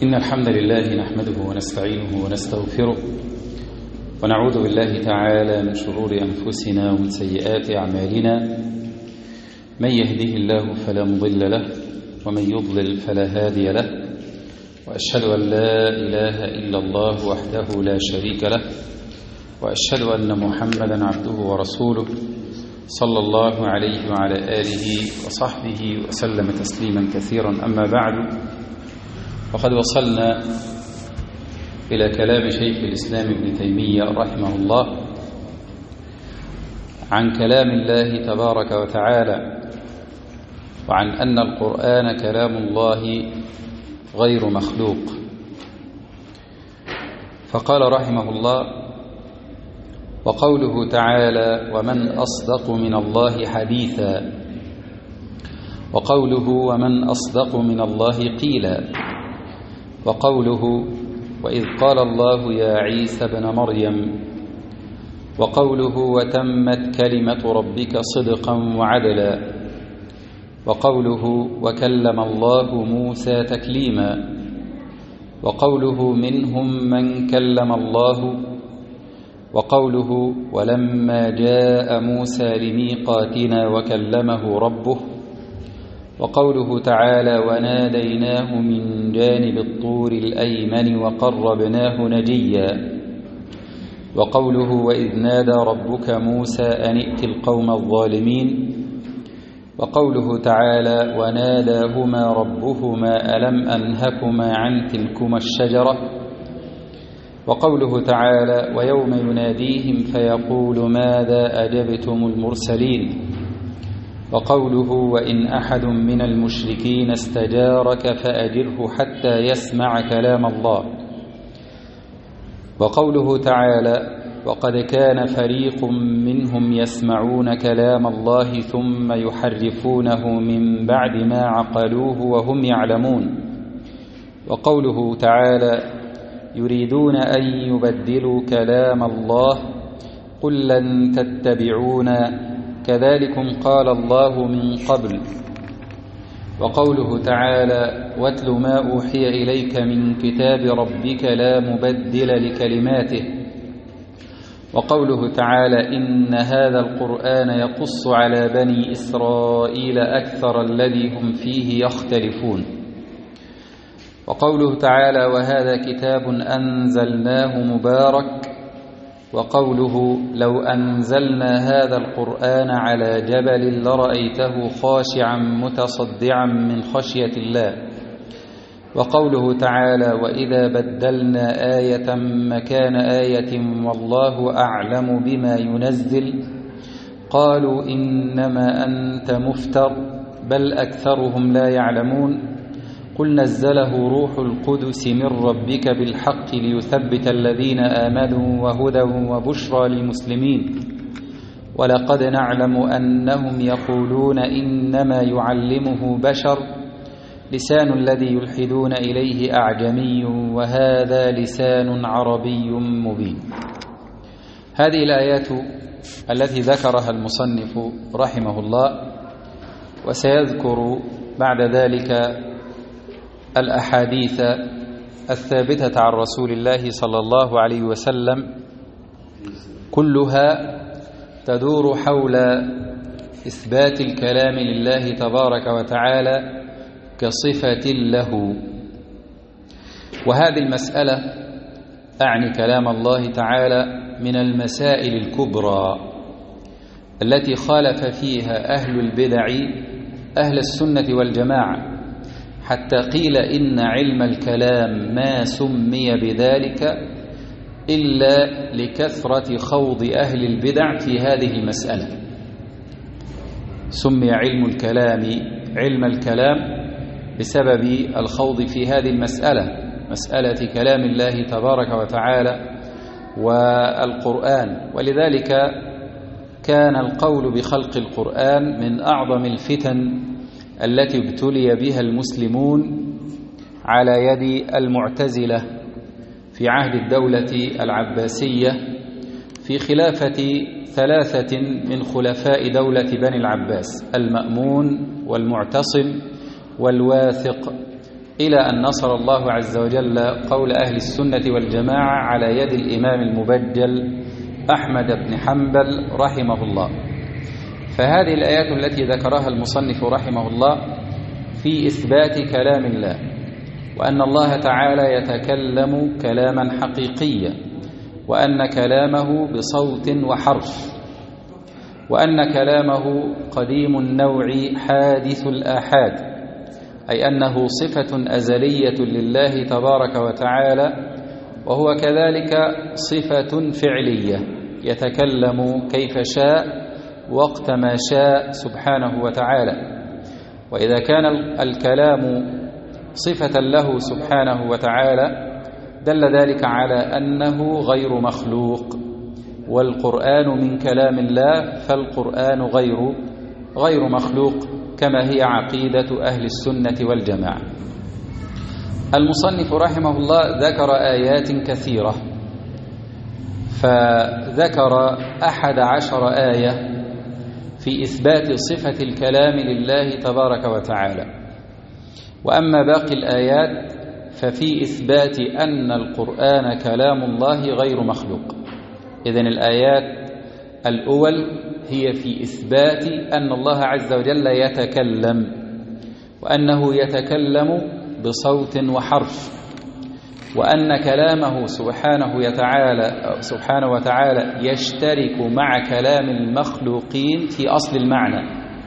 إن الحمد لله نحمده ونستعينه ونستغفره ونعوذ بالله تعالى من شرور أنفسنا ومن سيئات أعمالنا. من يهده الله فلا مضل له ومن يضلل فلا هادي له، وأشهد أن لا إله إلا الله وحده لا شريك له، وأشهد أن محمدا عبده ورسوله صلى الله عليه وعلى آله وصحبه وسلم تسليما كثيرا. أما بعد، وقد وصلنا إلى كلام شيخ الإسلام ابن تيمية رحمه الله عن كلام الله تبارك وتعالى، وعن أن القرآن كلام الله غير مخلوق. فقال رحمه الله: وقوله تعالى: ومن أصدق من الله حديثا، وقوله: ومن أصدق من الله قيلا، وقوله: وإذ قال الله يا عيسى ابن مريم، وقوله: وتمت كلمة ربك صدقا وعدلا، وقوله: وكلم الله موسى تكليما، وقوله: منهم من كلم الله، وقوله: ولما جاء موسى لميقاتنا وكلمه ربه، وقوله تعالى: وناديناه من جانب الطور الأيمن وقربناه نجيا، وقوله: وإذ نادى ربك موسى أن ائت القوم الظالمين، وقوله تعالى: وناداهما ربهما ألم أنهكما عن تلكما الشجرة، وقوله تعالى: ويوم يناديهم فيقول ماذا أجبتم المرسلين، وقوله: وإن أحد من المشركين استجارك فأجره حتى يسمع كلام الله، وقوله تعالى: وقد كان فريق منهم يسمعون كلام الله ثم يحرفونه من بعد ما عقلوه وهم يعلمون، وقوله تعالى: يريدون أن يبدلوا كلام الله قل لن تتبعونا كذلكم قال الله من قبل، وقوله تعالى: واتل ما أوحي إليك من كتاب ربك لا مبدل لكلماته، وقوله تعالى: إن هذا القرآن يقص على بني إسرائيل أكثر الذي هم فيه يختلفون، وقوله تعالى: وهذا كتاب أنزلناه مبارك، وقوله: لو أنزلنا هذا القرآن على جبل لرأيته خاشعا متصدعا من خشية الله، وقوله تعالى: وإذا بدلنا آية مكان آية والله أعلم بما ينزل قالوا إنما أنت مفتر بل أكثرهم لا يعلمون، قل نزله روح القدس من ربك بالحق ليثبت الذين آمنوا وهدى وبشرى للمسلمين، ولقد نعلم أنهم يقولون إنما يعلمه بشر لسان الذي يلحدون إليه أعجمي وهذا لسان عربي مبين. هذه الآيات التي ذكرها المصنف رحمه الله، وسيذكر بعد ذلك الأحاديث الثابتة عن رسول الله صلى الله عليه وسلم، كلها تدور حول إثبات الكلام لله تبارك وتعالى كصفة له. وهذه المسألة أعني كلام الله تعالى من المسائل الكبرى التي خالف فيها أهل البدع أهل السنة والجماعة، حتى قيل إن علم الكلام ما سمي بذلك إلا لكثرة خوض أهل البدع في هذه المسألة. سمي علم الكلام علم الكلام بسبب الخوض في هذه المسألة، مسألة كلام الله تبارك وتعالى والقرآن. ولذلك كان القول بخلق القرآن من أعظم الفتن التي ابتلي بها المسلمون على يد المعتزلة في عهد الدولة العباسية في خلافة 3 من خلفاء دولة بني العباس: المأمون والمعتصم والواثق إلى أن نصر الله عز وجل قول أهل السنة والجماعة على يد الإمام المبجل أحمد بن حنبل رحمه الله. فهذه الآيات التي ذكرها المصنف رحمه الله في إثبات كلام الله، وأن الله تعالى يتكلم كلاما حقيقيا، وأن كلامه بصوت وحرف، وأن كلامه قديم النوع حادث الآحاد، أي أنه صفة أزلية لله تبارك وتعالى، وهو كذلك صفة فعلية يتكلم كيف شاء وقت ما شاء سبحانه وتعالى. وإذا كان الكلام صفة له سبحانه وتعالى دل ذلك على أنه غير مخلوق، والقرآن من كلام الله، فالقرآن غير مخلوق كما هي عقيدة أهل السنة والجماعة. المصنف رحمه الله ذكر آيات كثيرة، فذكر 11 آية في إثبات صفة الكلام لله تبارك وتعالى، وأما باقي الآيات ففي إثبات أن القرآن كلام الله غير مخلوق. إذن الآيات الأول هي في إثبات أن الله عز وجل يتكلم، وأنه يتكلم بصوت وحرف، وأن كلامه سبحانه وتعالى يشترك مع كلام المخلوقين في أصل المعنى،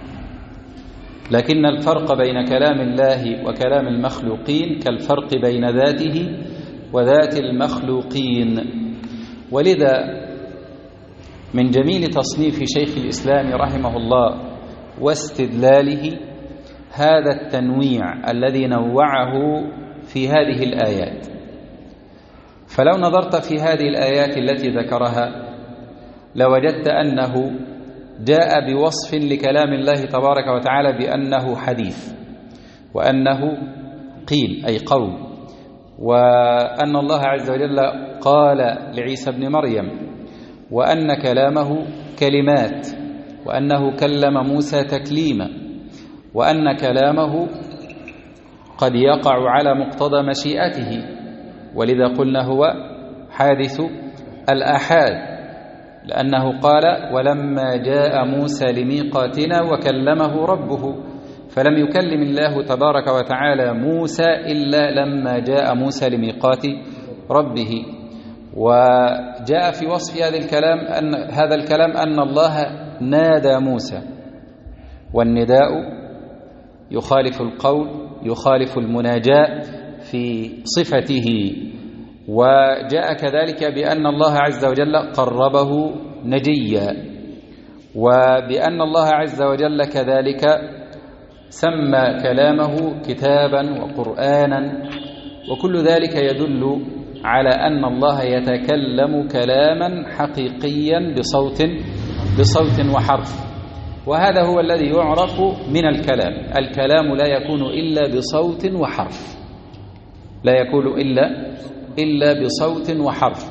لكن الفرق بين كلام الله وكلام المخلوقين كالفرق بين ذاته وذات المخلوقين. ولذا من جميل تصنيف شيخ الإسلام رحمه الله واستدلاله هذا التنويع الذي نوعه في هذه الآيات. فلو نظرت في هذه الآيات التي ذكرها لوجدت أنه جاء بوصف لكلام الله تبارك وتعالى بأنه حديث، وأنه قيل أي قول، وأن الله عز وجل قال لعيسى بن مريم، وأن كلامه كلمات، وأنه كلم موسى تكليما، وأن كلامه قد يقع على مقتضى مشيئته، ولذا قلنا هو حادث الآحاد، لأنه قال ولما جاء موسى لميقاتنا وكلمه ربه، فلم يكلم الله تبارك وتعالى موسى إلا لما جاء موسى لميقات ربه. وجاء في وصف هذا الكلام أن الله نادى موسى، والنداء يخالف القول، يخالف المناجاة في صفته. وجاء كذلك بأن الله عز وجل قربه نجيا، وبأن الله عز وجل كذلك سمى كلامه كتابا وقرآنا، وكل ذلك يدل على أن الله يتكلم كلاما حقيقيا بصوت وحرف. وهذا هو الذي يعرف من الكلام. الكلام لا يكون إلا بصوت وحرف، لا يكون إلا بصوت وحرف.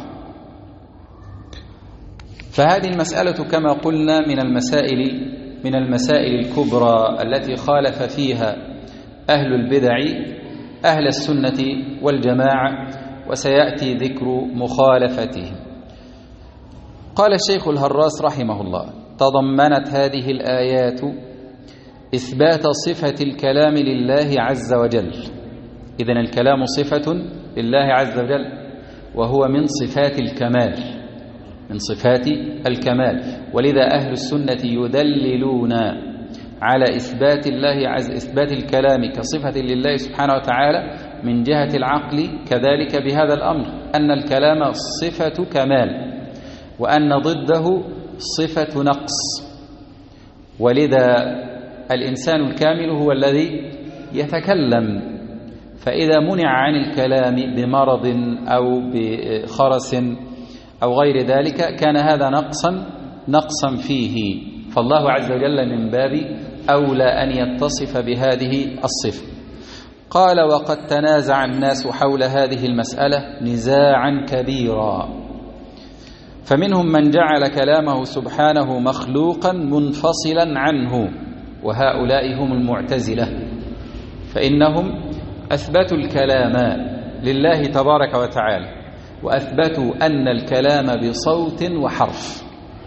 فهذه المسألة كما قلنا من المسائل الكبرى التي خالف فيها أهل البدع أهل السنة والجماعة، وسيأتي ذكر مخالفتهم. قال الشيخ الهراس رحمه الله: تضمنت هذه الآيات إثبات صفة الكلام لله عز وجل. إذن الكلام صفة لله عز وجل، وهو من صفات الكمال، ولذا أهل السنة يدللون على إثبات الكلام كصفة لله سبحانه وتعالى من جهة العقل، كذلك بهذا الأمر أن الكلام صفة كمال، وأن ضده صفة نقص. ولذا الإنسان الكامل هو الذي يتكلم، فإذا منع عن الكلام بمرض أو بخرس أو غير ذلك كان هذا نقصا فيه، فالله عز وجل من باب أولى أن يتصف بهذه الصفة. قال: وقد تنازع الناس حول هذه المسألة نزاعا كبيرا، فمنهم من جعل كلامه سبحانه مخلوقا منفصلا عنه، وهؤلاء هم المعتزلة، فإنهم أثبتوا الكلام لله تبارك وتعالى، وأثبتوا أن الكلام بصوت وحرف،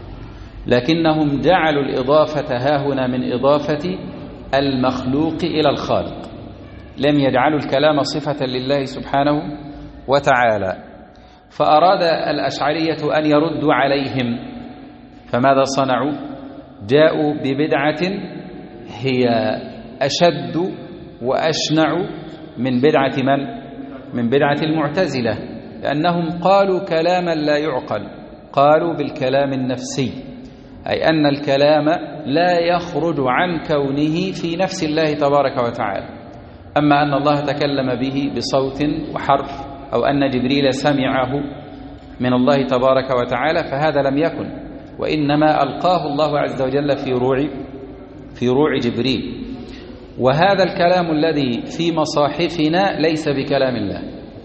لكنهم جعلوا الإضافة هاهنا من إضافة المخلوق إلى الخالق، لم يجعلوا الكلام صفة لله سبحانه وتعالى. فأراد الأشعرية أن يردوا عليهم، فماذا صنعوا؟ جاءوا ببدعة هي أشد وأشنع من بدعة من؟ من بدعة المعتزلة، لأنهم قالوا كلاما لا يعقل، قالوا بالكلام النفسي، أي أن الكلام لا يخرج عن كونه في نفس الله تبارك وتعالى. أما أن الله تكلم به بصوت وحرف، أو أن جبريل سمعه من الله تبارك وتعالى، فهذا لم يكن، وإنما ألقاه الله عز وجل في روع جبريل. وهذا الكلام الذي في مصاحفنا ليس بكلام الله،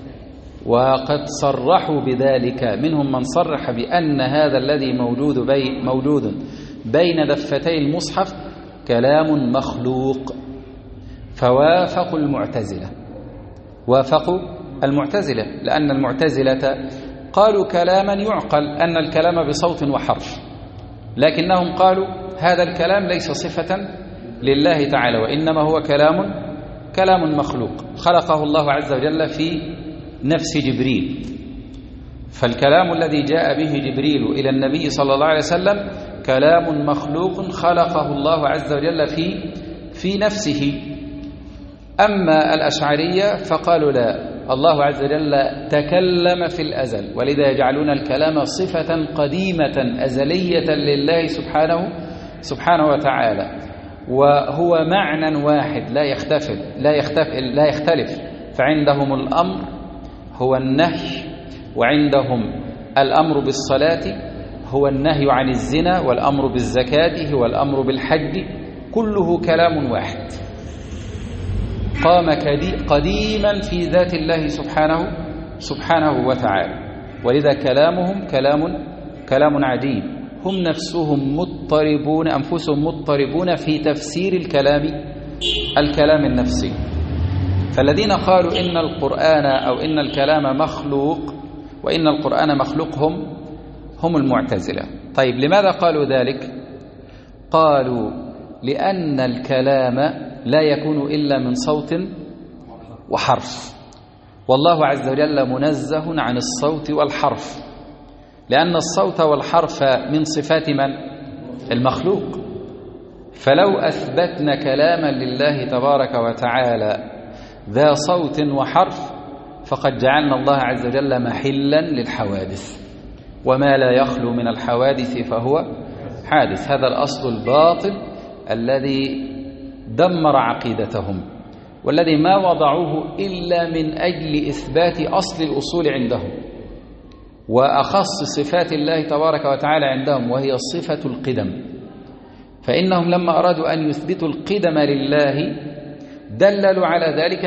وقد صرحوا بذلك، منهم من صرح بأن هذا الذي موجود بين دفتي المصحف كلام مخلوق، فوافقوا المعتزلة، وافقوا المعتزلة، لأن المعتزلة قالوا كلاما يعقل، أن الكلام بصوت وحرف، لكنهم قالوا هذا الكلام ليس صفة لله تعالى، وإنما هو كلام مخلوق خلقه الله عز وجل في نفس جبريل. فالكلام الذي جاء به جبريل إلى النبي صلى الله عليه وسلم كلام مخلوق خلقه الله عز وجل في نفسه. أما الأشعرية فقالوا لا، الله عز وجل تكلم في الأزل، ولذا يجعلون الكلام صفة قديمة أزلية لله سبحانه وتعالى، وهو معنى واحد لا يختلف. فعندهم الأمر هو النهي، وعندهم الأمر بالصلاة هو النهي عن الزنا، والأمر بالزكاة هو الأمر بالحج، كله كلام واحد قام قديما في ذات الله سبحانه وتعالى. ولذا كلامهم كلام عجيب، هم أنفسهم مضطربون في تفسير الكلام النفسي. فالذين قالوا إن القرآن أو إن الكلام مخلوق وإن القرآن مخلوق هم المعتزلة. طيب لماذا قالوا ذلك؟ قالوا لأن الكلام لا يكون إلا من صوت وحرف، والله عز وجل منزه عن الصوت والحرف، لأن الصوت والحرف من صفات من؟ المخلوق. فلو أثبتنا كلاما لله تبارك وتعالى ذا صوت وحرف فقد جعلنا الله عز وجل محلا للحوادث، وما لا يخلو من الحوادث فهو حادث. هذا الأصل الباطل الذي دمر عقيدتهم، والذي ما وضعوه إلا من أجل إثبات أصل الأصول عندهم، وأخص صفات الله تبارك وتعالى عندهم، وهي صفة القدم. فإنهم لما أرادوا أن يثبتوا القدم لله دللوا على ذلك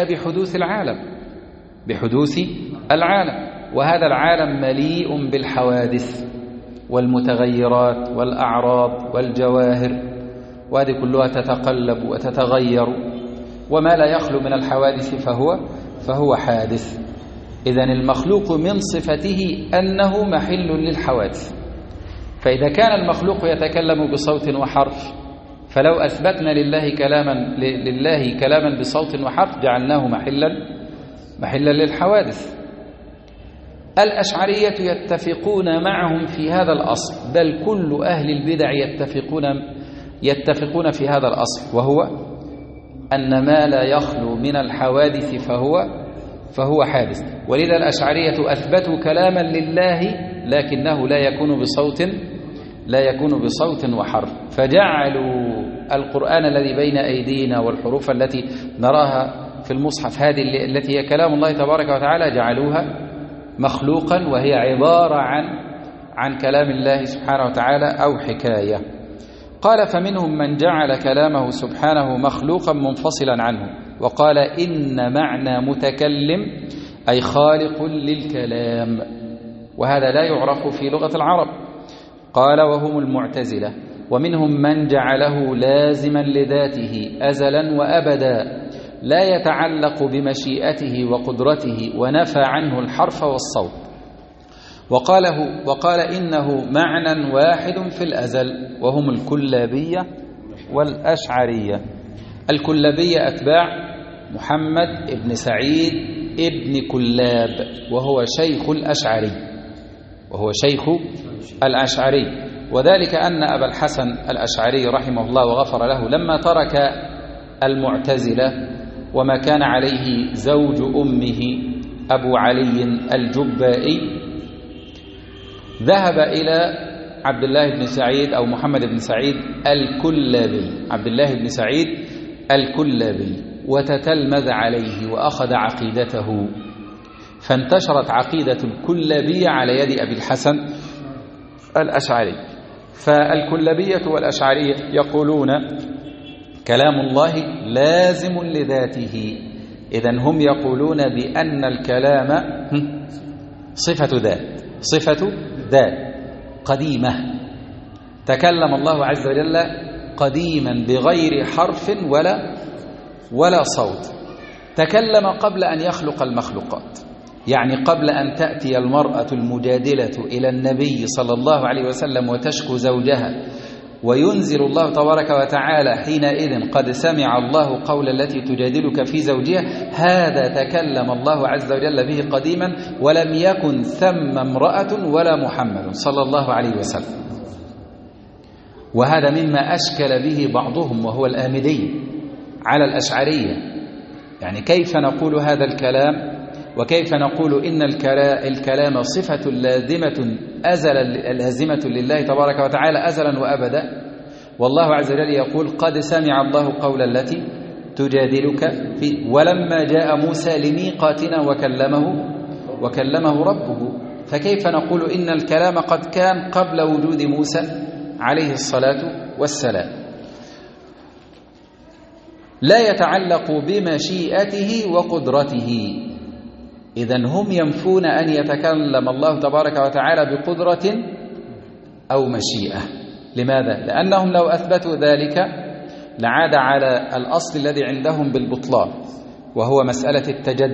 بحدوث العالم، وهذا العالم مليء بالحوادث والمتغيرات والأعراض والجواهر، وهذه كلها تتقلب وتتغير، وما لا يخلو من الحوادث فهو حادث. إذن المخلوق من صفته أنه محل للحوادث. فإذا كان المخلوق يتكلم بصوت وحرف، فلو أثبتنا لله كلاما بصوت وحرف جعلناه محلا للحوادث. الأشعرية يتفقون معهم في هذا الأصل، بل كل أهل البدع يتفقون في هذا الأصل، وهو أن ما لا يخلو من الحوادث فهو حادث. ولذا الأشعرية أثبتوا كلاما لله لكنه لا يكون بصوت وحرف، فجعلوا القرآن الذي بين أيدينا والحروف التي نراها في المصحف هذه التي هي كلام الله تبارك وتعالى جعلوها مخلوقا، وهي عبارة عن كلام الله سبحانه وتعالى أو حكاية. قال فمنهم من جعل كلامه سبحانه مخلوقا منفصلا عنه، وقال إن معنى متكلم أي خالق للكلام، وهذا لا يعرف في لغة العرب. قال وهم المعتزلة. ومنهم من جعله لازما لذاته أزلا وأبدا، لا يتعلق بمشيئته وقدرته، ونفى عنه الحرف والصوت. وقال إنه معنى واحد في الأزل، وهم الكلابية والأشعرية. الكلابية أتباع محمد ابن سعيد ابن كلاب، وهو شيخ الأشعري. وذلك أن أبا الحسن الأشعري رحمه الله وغفر له لما ترك المعتزلة وما كان عليه زوج أمه أبو علي الجبائي، ذهب إلى عبد الله بن سعيد أو محمد بن سعيد الكلابي، عبد الله بن سعيد الكلابي، وتتلمذ عليه وأخذ عقيدته، فانتشرت عقيدة الكلابية على يد أبي الحسن الأشعري. فالكلابية والأشعرية يقولون كلام الله لازم لذاته، إذن هم يقولون بأن الكلام صفة ذات قديمة، تكلم الله عز وجل قديما بغير حرف ولا صوت، تكلم قبل أن يخلق المخلوقات، يعني قبل أن تأتي المرأة المجادلة إلى النبي صلى الله عليه وسلم وتشكو زوجها، وينزل الله تبارك وتعالى حينئذ قد سمع الله قول التي تجادلك في زوجها، هذا تكلم الله عز وجل به قديما، ولم يكن ثم امرأة ولا محمد صلى الله عليه وسلم. وهذا مما أشكل به بعضهم وهو الآمدي على الأشعرية، يعني كيف نقول هذا الكلام، وكيف نقول إن الكلام صفة لازمة لله تبارك وتعالى أزلا وأبدا، والله عز وجل يقول قد سمع الله قول التي تجادلك في، ولما جاء موسى لميقاتنا وكلمه ربه، فكيف نقول إن الكلام قد كان قبل وجود موسى عليه الصلاة والسلام؟ لا يتعلق بمشيئته وقدرته. إذن هم ينفون أن يتكلم الله تبارك وتعالى بقدرة أو مشيئة. لماذا؟ لأنهم لو أثبتوا ذلك لعاد على الأصل الذي عندهم بالبطلان، وهو مسألة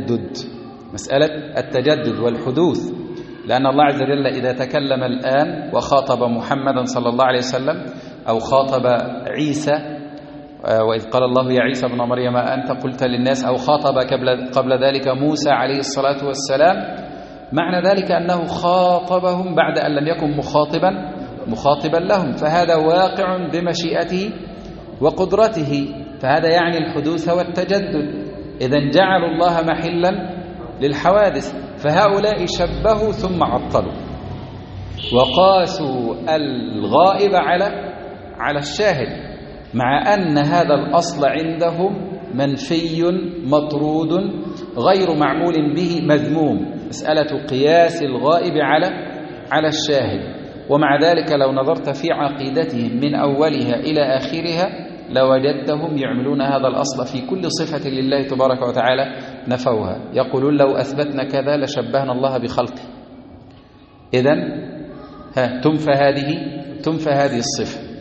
التجدد والحدوث. لأن الله عز وجل إذا تكلم الآن وخاطب محمدا صلى الله عليه وسلم أو خاطب عيسى، وإذ قال الله يا عيسى ابن مريم أنت قلت للناس، أو خاطب قبل ذلك موسى عليه الصلاة والسلام، معنى ذلك أنه خاطبهم بعد أن لم يكن مخاطبا لهم، فهذا واقع بمشيئته وقدرته، فهذا يعني الحدوث والتجدد. إذن جعلوا الله محلا للحوادث، فهؤلاء شبهوا ثم عطلوا، وقاسوا الغائب على الشاهد، مع أن هذا الأصل عندهم منفي مطرود غير معمول به مذموم، مسألة قياس الغائب على الشاهد. ومع ذلك لو نظرت في عقيدتهم من أولها إلى آخرها لوجدتهم يعملون هذا الأصل في كل صفة لله تبارك وتعالى نفوها. يقولون لو أثبتنا كذا لشبهنا الله بخلقه. إذن تنفى هذه الصفة.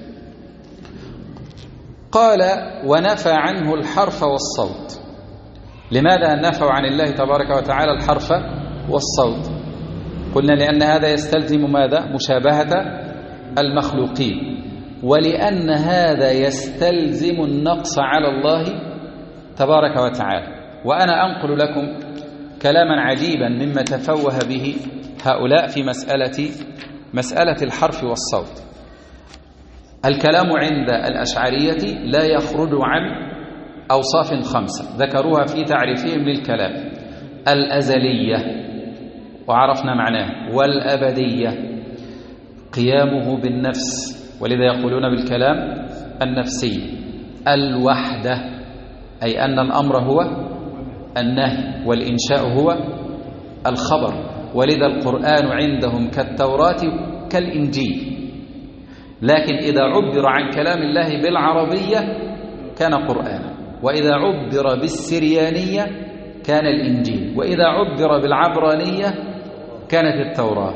قال ونفى عنه الحرف والصوت. لماذا نفوا عن الله تبارك وتعالى الحرف والصوت؟ قلنا لأن هذا يستلزم ماذا؟ مشابهة المخلوقين، ولأن هذا يستلزم النقص على الله تبارك وتعالى. وأنا أنقل لكم كلاما عجيبا مما تفوه به هؤلاء في مسألة الحرف والصوت. الكلام عند الأشعرية لا يخرج عن أوصاف 5 ذكروها في تعريفهم للكلام: الأزلية وعرفنا معناه، والأبدية، قيامه بالنفس ولذا يقولون بالكلام النفسي، الوحدة أي أن الأمر هو النهي والإنشاء هو الخبر، ولذا القرآن عندهم كالتوراة كالإنجيل. لكن إذا عبر عن كلام الله بالعربية كان قرآنا، وإذا عبر بالسريانية كان الإنجيل، وإذا عبر بالعبرانية كانت التوراة،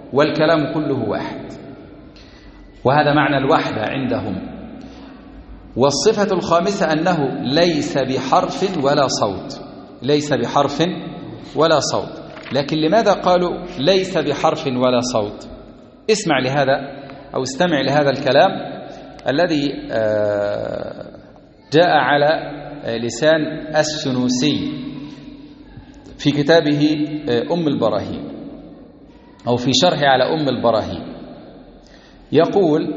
والكلام كله واحد. وهذا معنى الوحدة عندهم. والصفة الخامسة أنه ليس بحرف ولا صوت، ليس بحرف ولا صوت. لكن لماذا قالوا ليس بحرف ولا صوت؟ اسمع لهذا أو استمع لهذا الكلام الذي جاء على لسان السنوسي في كتابه أم البراهين أو في شرح على أم البراهين. يقول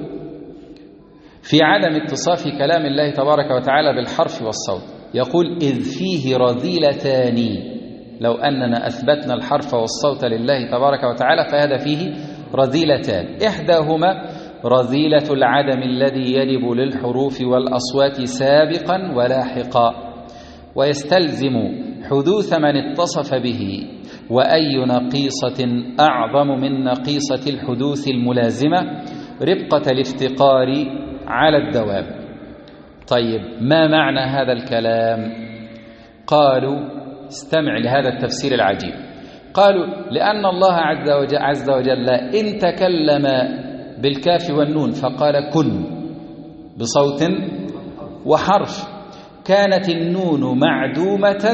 في عدم اتصاف كلام الله تبارك وتعالى بالحرف والصوت، يقول إذ فيه رذيلتان، لو أننا أثبتنا الحرف والصوت لله تبارك وتعالى فهذا فيه رذيلتان، إحداهما رذيلة العدم الذي يجب للحروف والأصوات سابقا ولاحقا، ويستلزم حدوث من اتصف به، وأي نقيصة أعظم من نقيصة الحدوث الملازمة ربقة الافتقار على الدوام. طيب ما معنى هذا الكلام؟ قالوا استمع لهذا التفسير العجيب. قالوا لأن الله عز وجل إن تكلم بالكاف والنون فقال كن بصوت وحرف، كانت النون معدومة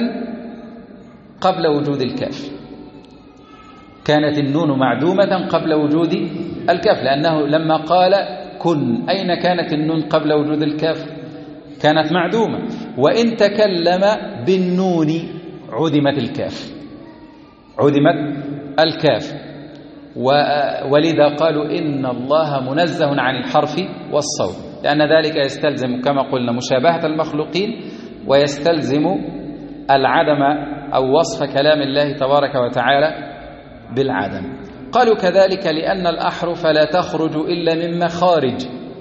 قبل وجود الكاف، كانت النون معدومة قبل وجود الكاف، لأنه لما قال كن أين كانت النون قبل وجود الكاف؟ كانت معدومة. وإن تكلم بالنون عدمت الكاف، عدمت الكاف. ولذا قالوا إن الله منزه عن الحرف والصوت، لأن ذلك يستلزم كما قلنا مشابهة المخلوقين، ويستلزم العدم أو وصف كلام الله تبارك وتعالى بالعدم. قالوا كذلك لأن الأحرف لا تخرج إلا من مخارج،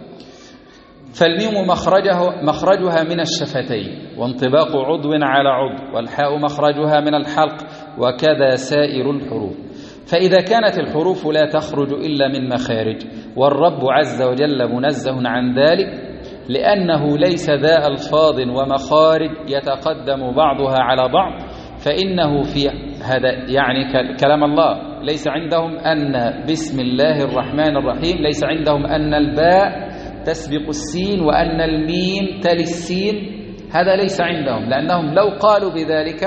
فالميم مخرجها من الشفتين، وانطباق عضو على عضو، والحاء مخرجها من الحلق، وكذا سائر الحروف. فإذا كانت الحروف لا تخرج إلا من مخارج، والرب عز وجل منزه عن ذلك لأنه ليس ذا ألفاظ ومخارج يتقدم بعضها على بعض، فإنه في هذا يعني كلام الله ليس عندهم أن بسم الله الرحمن الرحيم، ليس عندهم أن الباء تسبق السين وأن الميم تلي السين، هذا ليس عندهم، لأنهم لو قالوا بذلك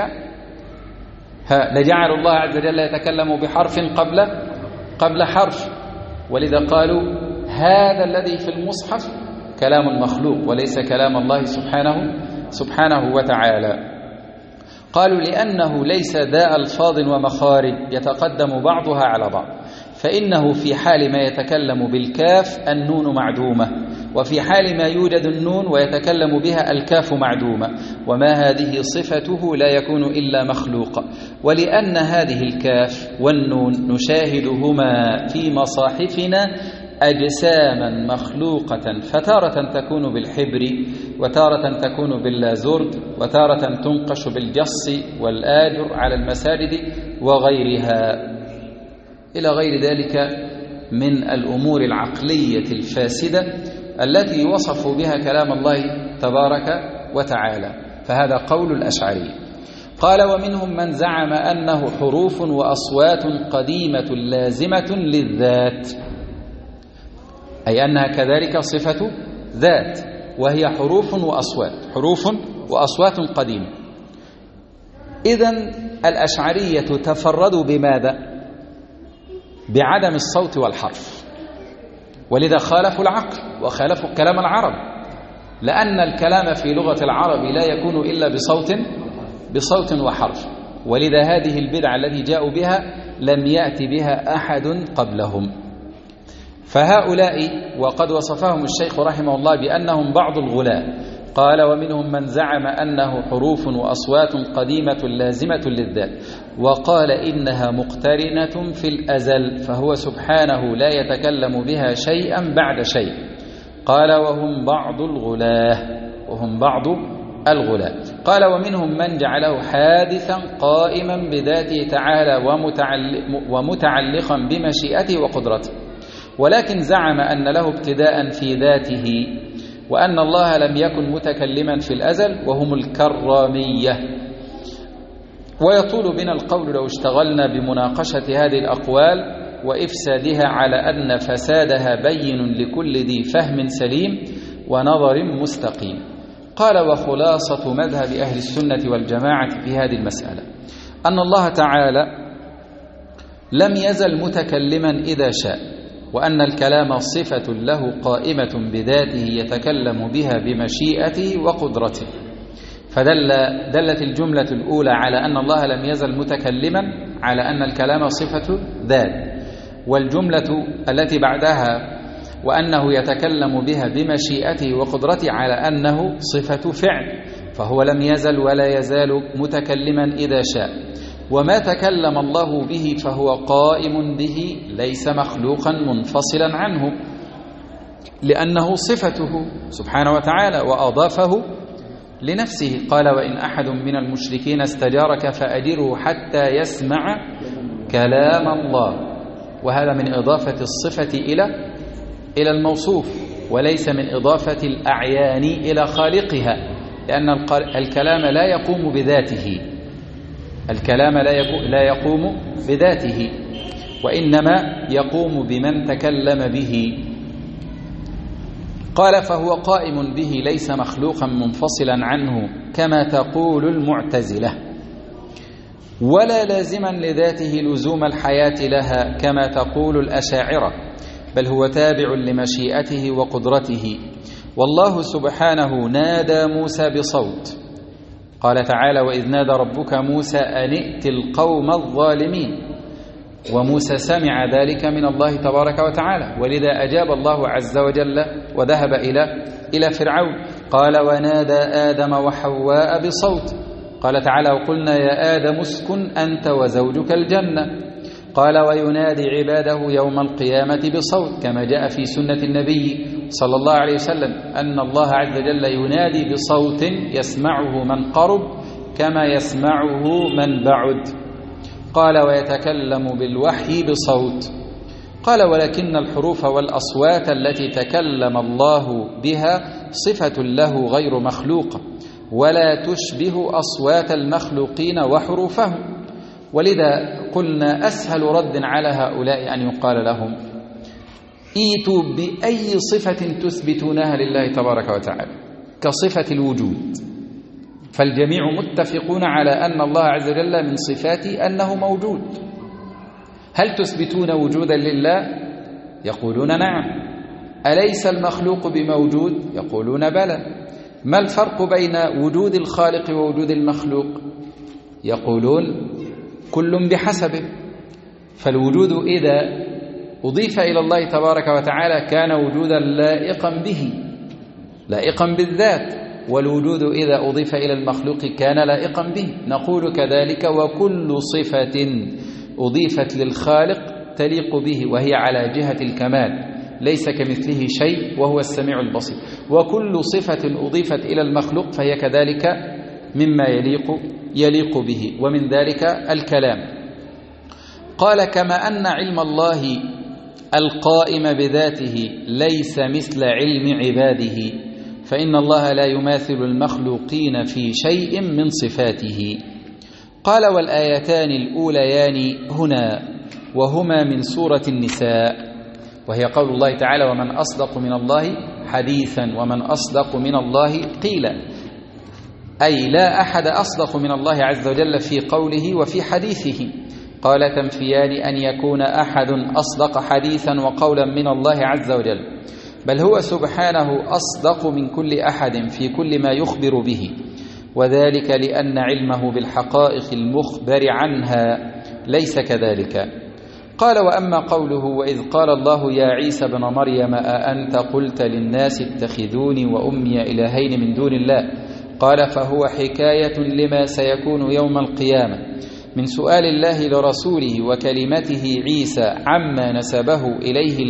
لجعل الله عز وجل يتكلم بحرف قبل حرف. ولذا قالوا هذا الذي في المصحف كلام مخلوق وليس كلام الله سبحانه وتعالى. قالوا لأنه ليس ذا ألفاظ ومخارج يتقدم بعضها على بعض، فإنه في حال ما يتكلم بالكاف النون معدومة، وفي حال ما يوجد النون ويتكلم بها الكاف معدومة، وما هذه صفته لا يكون إلا مخلوقا. ولأن هذه الكاف والنون نشاهدهما في مصاحفنا أجساما مخلوقة، فتارة تكون بالحبر، وتارة تكون باللازرد، وتارة تنقش بالجص والآجر على المساجد وغيرها، إلى غير ذلك من الأمور العقلية الفاسدة التي وصفوا بها كلام الله تبارك وتعالى. فهذا قول الأشعري. قال ومنهم من زعم أنه حروف وأصوات قديمة لازمة للذات، أي أنها كذلك صفة ذات، وهي حروف وأصوات قديمة. إذن الأشعرية تفردوا بماذا؟ بعدم الصوت والحرف، ولذا خالفوا العقل وخالفوا كلام العرب، لأن الكلام في لغة العرب لا يكون إلا بصوت وحرف. ولذا هذه البدعة التي جاءوا بها لم يأتي بها أحد قبلهم. فهؤلاء وقد وصفهم الشيخ رحمه الله بأنهم بعض الغلاة. قال ومنهم من زعم أنه حروف وأصوات قديمة لازمة للذات، وقال إنها مقترنة في الأزل، فهو سبحانه لا يتكلم بها شيئا بعد شيء. قال وهم بعض الغلاة. قال ومنهم من جعله حادثا قائما بذاته تعالى ومتعلقا بمشيئته وقدرته، ولكن زعم أن له ابتداء في ذاته، وأن الله لم يكن متكلما في الأزل، وهم الكرامية. ويطول بنا القول لو اشتغلنا بمناقشة هذه الأقوال وإفسادها على أن فسادها بين لكل ذي فهم سليم، ونظر مستقيم. قال: وخلاصة مذهب أهل السنة والجماعة في هذه المسألة أن الله تعالى لم يزل متكلما إذا شاء، وأن الكلام صفة له قائمة بذاته يتكلم بها بمشيئته وقدرته. فدلت الجملة الأولى على أن الله لم يزل متكلما على أن الكلام صفة ذات، والجملة التي بعدها وأنه يتكلم بها بمشيئته وقدرته على أنه صفة فعل، فهو لم يزل ولا يزال متكلما إذا شاء. وما تكلم الله به فهو قائم به، ليس مخلوقا منفصلا عنه، لأنه صفته سبحانه وتعالى وأضافه لنفسه. قال: وإن أحد من المشركين استجارك فأجره حتى يسمع كلام الله. وهذا من إضافة الصفة إلى الموصوف، وليس من إضافة الأعيان إلى خالقها، لأن الكلام لا يقوم بذاته، الكلام لا يقوم بذاته، وإنما يقوم بمن تكلم به. قال: فهو قائم به ليس مخلوقا منفصلا عنه كما تقول المعتزلة، ولا لازما لذاته لزوم الحياة لها كما تقول الأشاعرة، بل هو تابع لمشيئته وقدرته. والله سبحانه نادى موسى بصوت، قال تعالى: وإذ نادى ربك موسى أن ائت القوم الظالمين، وموسى سمع ذلك من الله تبارك وتعالى، ولذا أجاب الله عز وجل وذهب إلى فرعون. قال: ونادى آدم وحواء بصوت، قال تعالى: وقلنا يا آدم اسكن أنت وزوجك الجنة. قال: وينادي عباده يوم القيامة بصوت، كما جاء في سنة النبي صلى الله عليه وسلم أن الله عز وجل ينادي بصوت يسمعه من قرب كما يسمعه من بعد. قال: ويتكلم بالوحي بصوت. قال: ولكن الحروف والأصوات التي تكلم الله بها صفة له غير مخلوقة، ولا تشبه أصوات المخلوقين وحروفهم. ولذا قلنا أسهل رد على هؤلاء أن يقال لهم: ايتوا بأي صفة تثبتونها لله تبارك وتعالى كصفة الوجود، فالجميع متفقون على أن الله عز وجل من صفاته أنه موجود. هل تثبتون وجودا لله؟ يقولون نعم. أليس المخلوق بموجود؟ يقولون بلى. ما الفرق بين وجود الخالق ووجود المخلوق؟ يقولون كل بحسبه. فالوجود إذا أضيف إلى الله تبارك وتعالى كان وجودا لائقا به، لائقا بالذات، والوجود إذا أضيف إلى المخلوق كان لائقا به. نقول كذلك: وكل صفة أضيفت للخالق تليق به، وهي على جهة الكمال، ليس كمثله شيء وهو السميع البصير. وكل صفة أضيفت إلى المخلوق فهي كذلك مما يليق به، ومن ذلك الكلام. قال: كما أن علم الله القائم بذاته ليس مثل علم عباده، فإن الله لا يماثل المخلوقين في شيء من صفاته. قال: والآيتان الأوليان هنا وهما من سورة النساء، وهي قول الله تعالى: ومن أصدق من الله حديثا ومن أصدق من الله قيلا، أي لا أحد أصدق من الله عز وجل في قوله وفي حديثه. قال: تنفيان أن يكون أحد أصدق حديثا وقولا من الله عز وجل، بل هو سبحانه أصدق من كل أحد في كل ما يخبر به، وذلك لأن علمه بالحقائق المخبر عنها ليس كذلك. قال: وأما قوله: وإذ قال الله يا عيسى ابن مريم أأنت قلت للناس اتخذوني وأمي إلهين من دون الله، قال: فهو حكاية لما سيكون يوم القيامة من سؤال الله لرسوله وكلمته عيسى عما نسبه إليه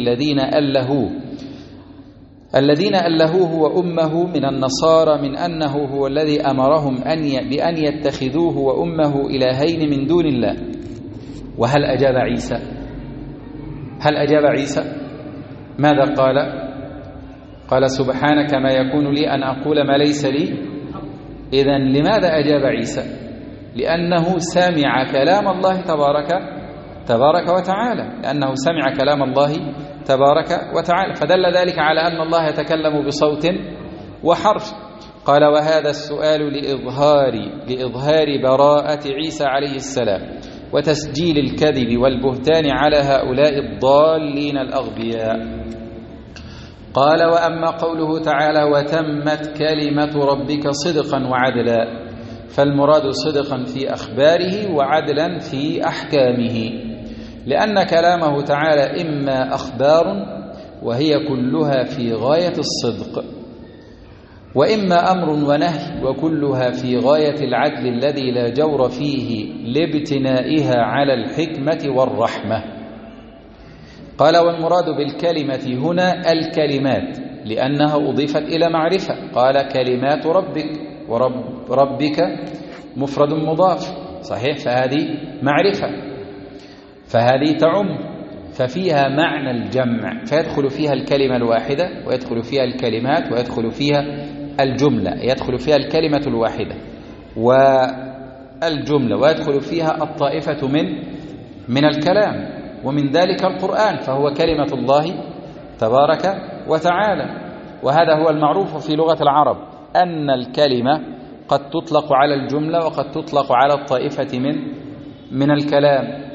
الذين ألهوه وأمه من النصارى من أنه هو الذي أمرهم بأن يتخذوه وأمه إلهين من دون الله. وهل أجاب عيسى؟ هل أجاب عيسى؟ ماذا قال؟ قال: سبحانك ما يكون لي أن أقول ما ليس لي. إذن لماذا أجاب عيسى؟ لأنه سمع كلام الله تبارك وتعالى، لأنه سمع كلام الله تبارك وتعالى. فدل ذلك على أن الله يتكلم بصوت وحرف. قال: وهذا السؤال لإظهار براءة عيسى عليه السلام وتسجيل الكذب والبهتان على هؤلاء الضالين الأغبياء. قال: وأما قوله تعالى: وتمت كلمة ربك صدقا وعدلا، فالمراد صدقا في أخباره وعدلا في أحكامه، لأن كلامه تعالى إما أخبار وهي كلها في غاية الصدق، وإما أمر ونهي وكلها في غاية العدل الذي لا جور فيه لابتنائها على الحكمة والرحمة. قال: والمراد بالكلمة هنا الكلمات، لأنها أضيفت إلى معرفة. قال: كلمات ربك، وربك مفرد مضاف، صحيح، فهذه معرفة، فهذه تعم، ففيها معنى الجمع، فيدخل فيها الكلمة الواحدة ويدخل فيها الكلمات ويدخل فيها الجملة، يدخل فيها الكلمة الواحدة والجملة، ويدخل فيها الطائفة من الكلام، ومن ذلك القرآن، فهو كلمة الله تبارك وتعالى. وهذا هو المعروف في لغة العرب، أن الكلمة قد تطلق على الجملة وقد تطلق على الطائفة من الكلام.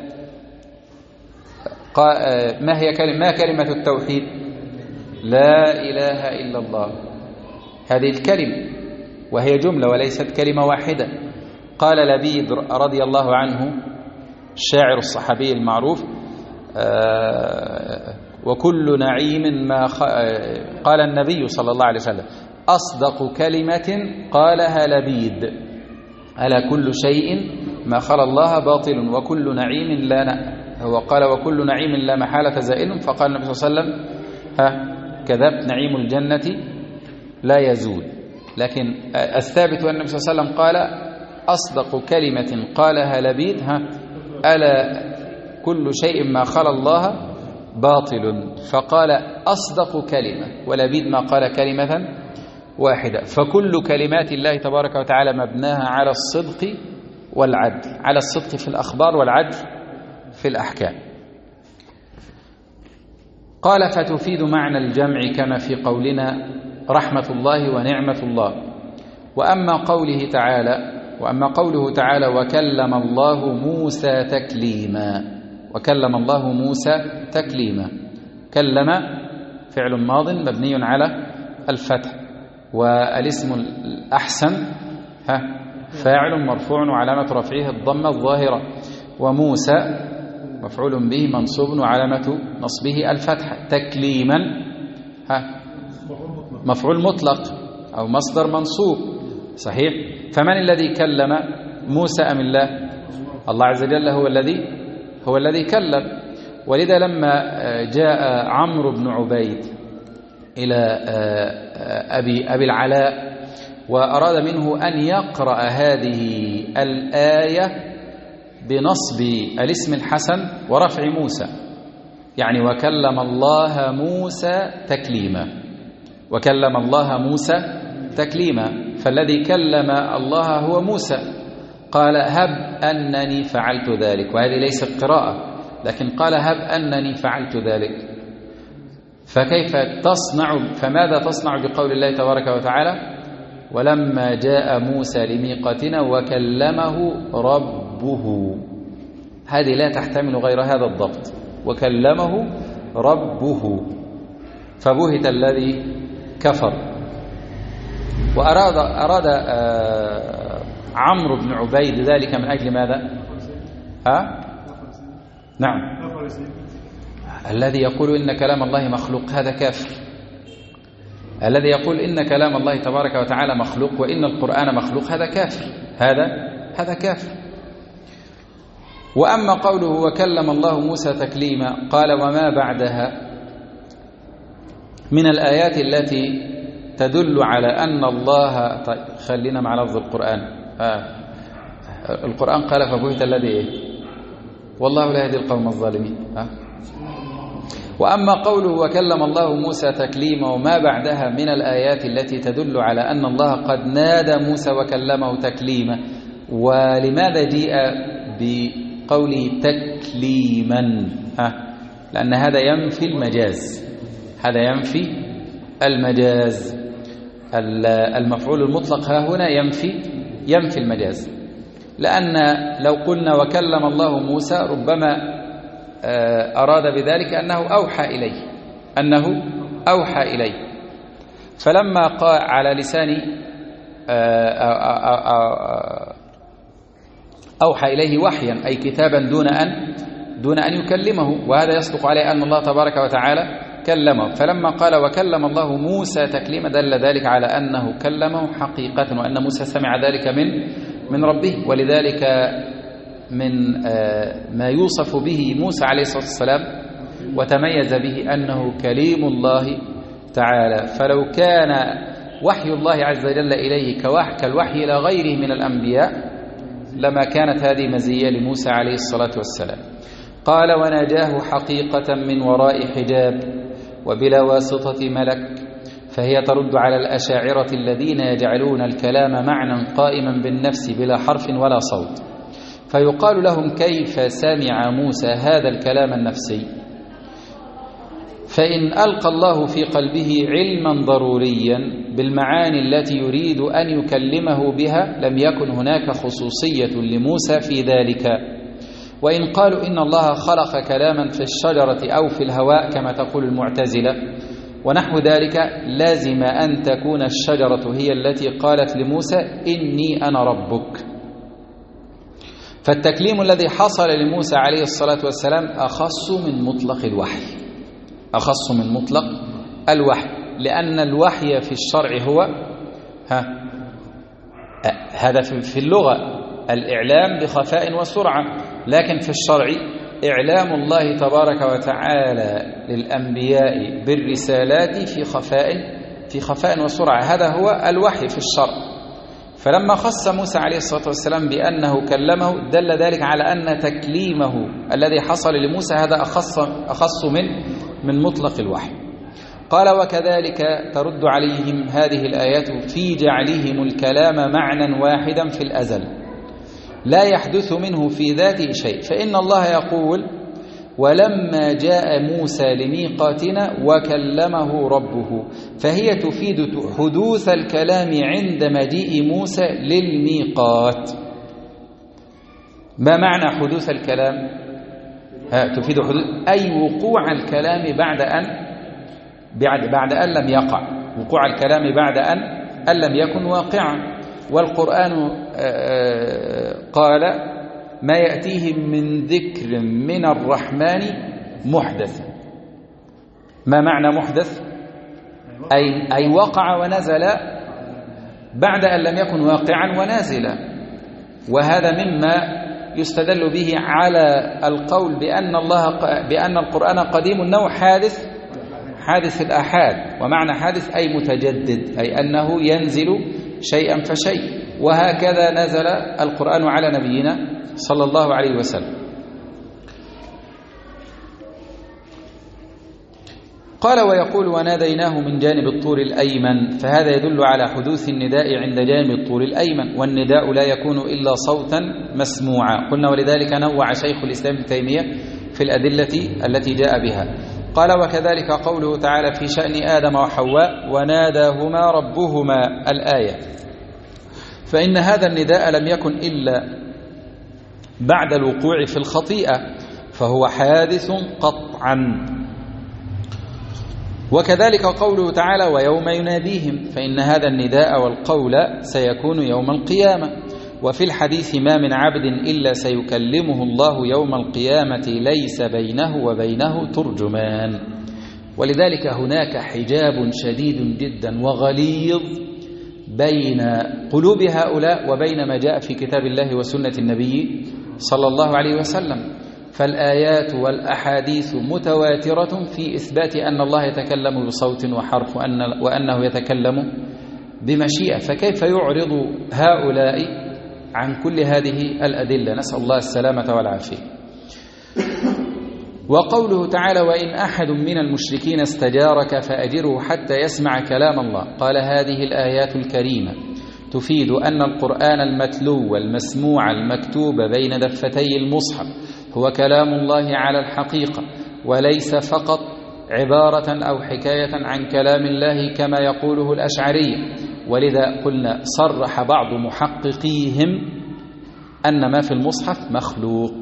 ما كلمة التوحيد؟ لا إله إلا الله، هذه الكلمة، وهي جملة وليست كلمة واحدة. قال لبيد رضي الله عنه الشاعر الصحابي المعروف: وكل نعيم ما قال النبي صلى الله عليه وسلم: أصدق كلمة قالها لبيد، ألا كل شيء ما خلا الله باطل وكل نعيم لا هو قال: وكل نعيم لا محالة زائل. فقال النبي صلى الله عليه وسلم: كذبت، نعيم الجنة لا يزول. لكن الثابت أن النبي صلى الله عليه وسلم قال: أصدق كلمة قالها لبيد ألا كل شيء ما خلا الله باطل، فقال أصدق كلمة، ولبيد ما قال كلمة واحدة. فكل كلمات الله تبارك وتعالى مبناها على الصدق والعدل، على الصدق في الأخبار والعدل في الأحكام. قال: فتفيد معنى الجمع كما في قولنا رحمة الله ونعمة الله. وأما قوله تعالى وكلم الله موسى تكليما، وكلم الله موسى تكليما، كلم فعل ماض مبني على الفتح، والاسم الأحسن فاعل مرفوع وعلامة رفعه الضمة الظاهرة، وموسى مفعول به منصوب وعلامة نصبه الفتح. تكليما مفعول مطلق أو مصدر منصوب، صحيح. فمن الذي كلم موسى أم الله؟ الله عز وجل هو الذي كلم. ولذا لما جاء عمرو بن عبيد إلى أبي العلاء وأراد منه أن يقرأ هذه الآية بنصب الاسم الحسن ورفع موسى، يعني وكلم الله موسى تكليما، وكلم الله موسى تكليما، فالذي كلم الله هو موسى. قال: هب أنني فعلت ذلك، وهذه ليست قراءة، لكن قال: هب أنني فعلت ذلك. فكيف تصنع؟ فماذا تصنع بقول الله تبارك وتعالى: ولما جاء موسى لميقاتنا وكلمه ربه، هذه لا تحتمل غير هذا الضبط، وكلمه ربه، فبهت الذي كفر. وأراد عمرو بن عبيد ذلك من أجل ماذا؟ نعم، الذي يقول إن كلام الله مخلوق هذا كافر، الذي يقول إن كلام الله تبارك وتعالى مخلوق وإن القرآن مخلوق هذا كافر، هذا كافر. وأما قوله وكلم الله موسى تكليما، قال: وما بعدها من الآيات التي تدل على أن الله، خلينا مع لفظ القرآن، القرآن قال: فبهت الذي والله لا يهدي القوم الظالمين. وأما قوله وكلم الله موسى تكليما، وما بعدها من الآيات التي تدل على أن الله قد نادى موسى وكلمه تكليما. ولماذا جيء بقوله تكليما؟ لأن هذا ينفي المجاز، هذا ينفي المجاز. المفعول المطلق ها هنا ينفي المجاز، لأن لو قلنا وكلم الله موسى ربما أراد بذلك أنه أوحى إليه، فلما قال على لسان أوحى إليه وحيا أي كتابا دون أن يكلمه، وهذا يصدق عليه أن الله تبارك وتعالى كلمه. فلما قال وكلم الله موسى تكليما دل ذلك على أنه كلمه حقيقة، وأن موسى سمع ذلك من ربه. ولذلك من ما يوصف به موسى عليه الصلاة والسلام وتميز به أنه كليم الله تعالى. فلو كان وحي الله عز وجل إليه كالوحي إلى غيره من الأنبياء لما كانت هذه مزية لموسى عليه الصلاة والسلام. قال وناجاه حقيقة من وراء حجاب وبلا واسطة ملك، فهي ترد على الأشاعرة الذين يجعلون الكلام معنى قائما بالنفس بلا حرف ولا صوت، فيقال لهم كيف سمع موسى هذا الكلام النفسي؟ فإن ألقى الله في قلبه علما ضروريا بالمعاني التي يريد أن يكلمه بها لم يكن هناك خصوصية لموسى في ذلك. وإن قالوا إن الله خلق كلاما في الشجرة أو في الهواء كما تقول المعتزلة ونحو ذلك، لازم أن تكون الشجرة هي التي قالت لموسى إني أنا ربك. فالتكليم الذي حصل لموسى عليه الصلاة والسلام أخص من مطلق الوحي، لأن الوحي في الشرع هو هذا في اللغة الإعلام بخفاء وسرعة، لكن في الشرع إعلام الله تبارك وتعالى للأنبياء بالرسالات في خفاء وسرعة، هذا هو الوحي في الشرع. فلما خص موسى عليه الصلاة والسلام بأنه كلمه دل ذلك على أن تكليمه الذي حصل لموسى هذا أخص من مطلق الوحي. قال وكذلك ترد عليهم هذه الآيات في جعلهم الكلام معنى واحدا في الأزل لا يحدث منه في ذاته شيء، فإن الله يقول ولما جاء موسى لميقاتنا وكلمه ربه، فهي تفيد حدوث الكلام عند مجيء موسى للميقات. ما معنى حدوث الكلام؟ تفيد حدوث أي وقوع الكلام بعد أن لم يقع، وقوع الكلام بعد أن لم يكن واقعا. والقرآن قال ما يأتيهم من ذكر من الرحمن محدث. ما معنى محدث؟ أي وقع ونزل بعد أن لم يكن واقعا ونازلا. وهذا مما يستدل به على القول بأن القرآن قديم النوع حادث الآحاد. ومعنى حادث أي متجدد، أي أنه ينزل شيئا فشيء. وهكذا نزل القرآن على نبينا صلى الله عليه وسلم. قال ويقول وناديناه من جانب الطور الأيمن، فهذا يدل على حدوث النداء عند جانب الطور الأيمن، والنداء لا يكون إلا صوتا مسموعا. قلنا ولذلك نوع شيخ الإسلام ابن تيمية في الأدلة التي جاء بها. قال وكذلك قوله تعالى في شأن آدم وحواء وناداهما ربهما الآية، فإن هذا النداء لم يكن إلا بعد الوقوع في الخطيئة، فهو حادث قطعا. وكذلك قوله تعالى ويوم يناديهم، فإن هذا النداء والقول سيكون يوم القيامة. وفي الحديث ما من عبد إلا سيكلمه الله يوم القيامة ليس بينه وبينه ترجمان. ولذلك هناك حجاب شديد جدا وغليظ بين قلوب هؤلاء وبين ما جاء في كتاب الله وسنة النبي صلى الله عليه وسلم. فالآيات والأحاديث متواترة في إثبات أن الله يتكلم بصوت وحرف وأنه يتكلم بمشيئة، فكيف يعرض هؤلاء عن كل هذه الأدلة؟ نسأل الله السلامة والعافية. وقوله تعالى وإن أحد من المشركين استجارك فأجره حتى يسمع كلام الله، قال هذه الآيات الكريمة تفيد أن القرآن المتلو والمسموع المكتوب بين دفتي المصحف هو كلام الله على الحقيقة، وليس فقط عبارة أو حكاية عن كلام الله كما يقوله الأشعرية. ولذا قلنا صرح بعض محققيهم أن ما في المصحف مخلوق،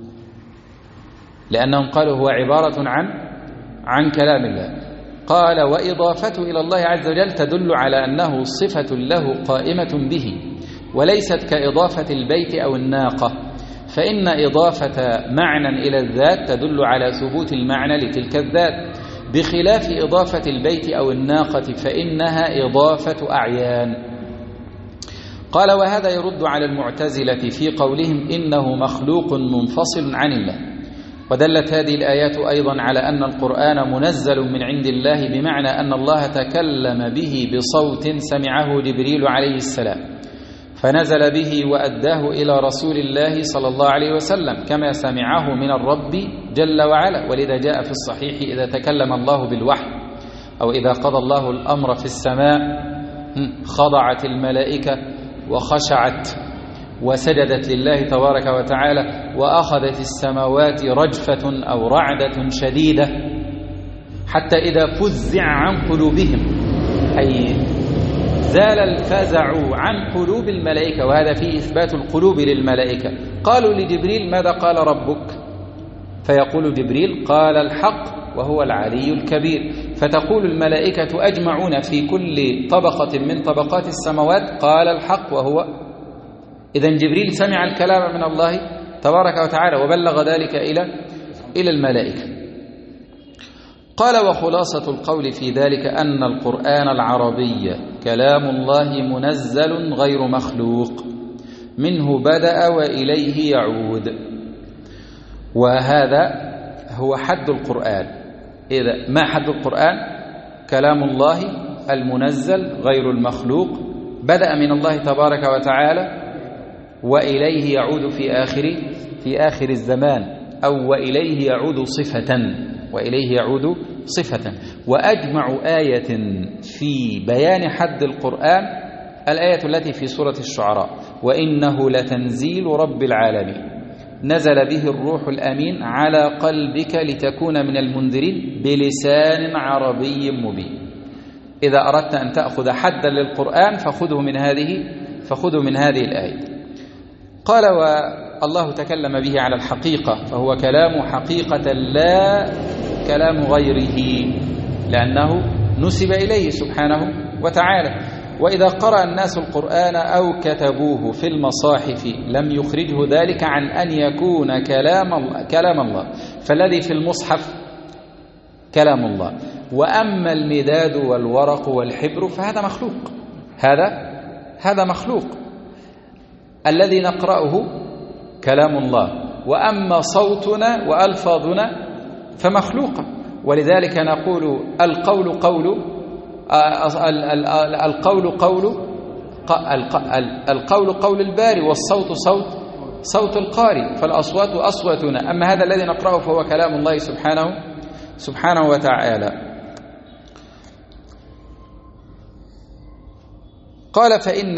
لأنهم قالوا هو عبارة عن كلام الله. قال وإضافته إلى الله عز وجل تدل على أنه صفة له قائمة به، وليست كإضافة البيت أو الناقة، فإن إضافة معنى إلى الذات تدل على ثبوت المعنى لتلك الذات، بخلاف إضافة البيت أو الناقة فإنها إضافة أعيان. قال وهذا يرد على المعتزلة في قولهم إنه مخلوق منفصل عن الله. ودلت هذه الآيات أيضا على أن القرآن منزل من عند الله، بمعنى أن الله تكلم به بصوت سمعه جبريل عليه السلام، فنزل به وأداه إلى رسول الله صلى الله عليه وسلم كما سمعه من الرب جل وعلا. ولذا جاء في الصحيح إذا تكلم الله بالوحي أو إذا قضى الله الأمر في السماء خضعت الملائكة وخشعت وسجدت لله تبارك وتعالى، وأخذت السماوات رجفة أو رعدة شديدة، حتى إذا فزع عن قلوبهم، أي زال الفزع عن قلوب الملائكة، وهذا فيه إثبات القلوب للملائكة. قالوا لجبريل ماذا قال ربك؟ فيقول جبريل قال الحق وهو العلي الكبير. فتقول الملائكة أجمعون في كل طبقة من طبقات السماوات قال الحق وهو. إذن جبريل سمع الكلام من الله تبارك وتعالى وبلغ ذلك إلى الملائكة. قال وخلاصة القول في ذلك أن القرآن العربي كلام الله منزل غير مخلوق، منه بدأ وإليه يعود. وهذا هو حد القرآن. إذا ما حد القرآن؟ كلام الله المنزل غير المخلوق، بدأ من الله تبارك وتعالى وإليه يعود في آخر الزمان، أو وإليه يعود صفة، وإليه يعود صفة. وأجمع آية في بيان حد القرآن الآية التي في سورة الشعراء: وإنه لتنزيل رب العالمين نزل به الروح الأمين على قلبك لتكون من المنذرين بلسان عربي مبين. إذا أردت أن تأخذ حدا للقرآن فخذه من هذه الآية. قال والله تكلم به على الحقيقة، فهو كلام حقيقة لا كلام غيره، لأنه نسب إليه سبحانه وتعالى. وإذا قرأ الناس القرآن أو كتبوه في المصاحف لم يخرجه ذلك عن أن يكون كلام الله، فالذي في المصحف كلام الله. وأما المداد والورق والحبر فهذا مخلوق، هذا مخلوق. الذي نقرأه كلام الله، وأما صوتنا وألفاظنا فمخلوقة. ولذلك نقول القول قول الباري، والصوت صوت القارئ، فالأصوات أصواتنا. أما هذا الذي نقرأه فهو كلام الله سبحانه وتعالى. قال فإن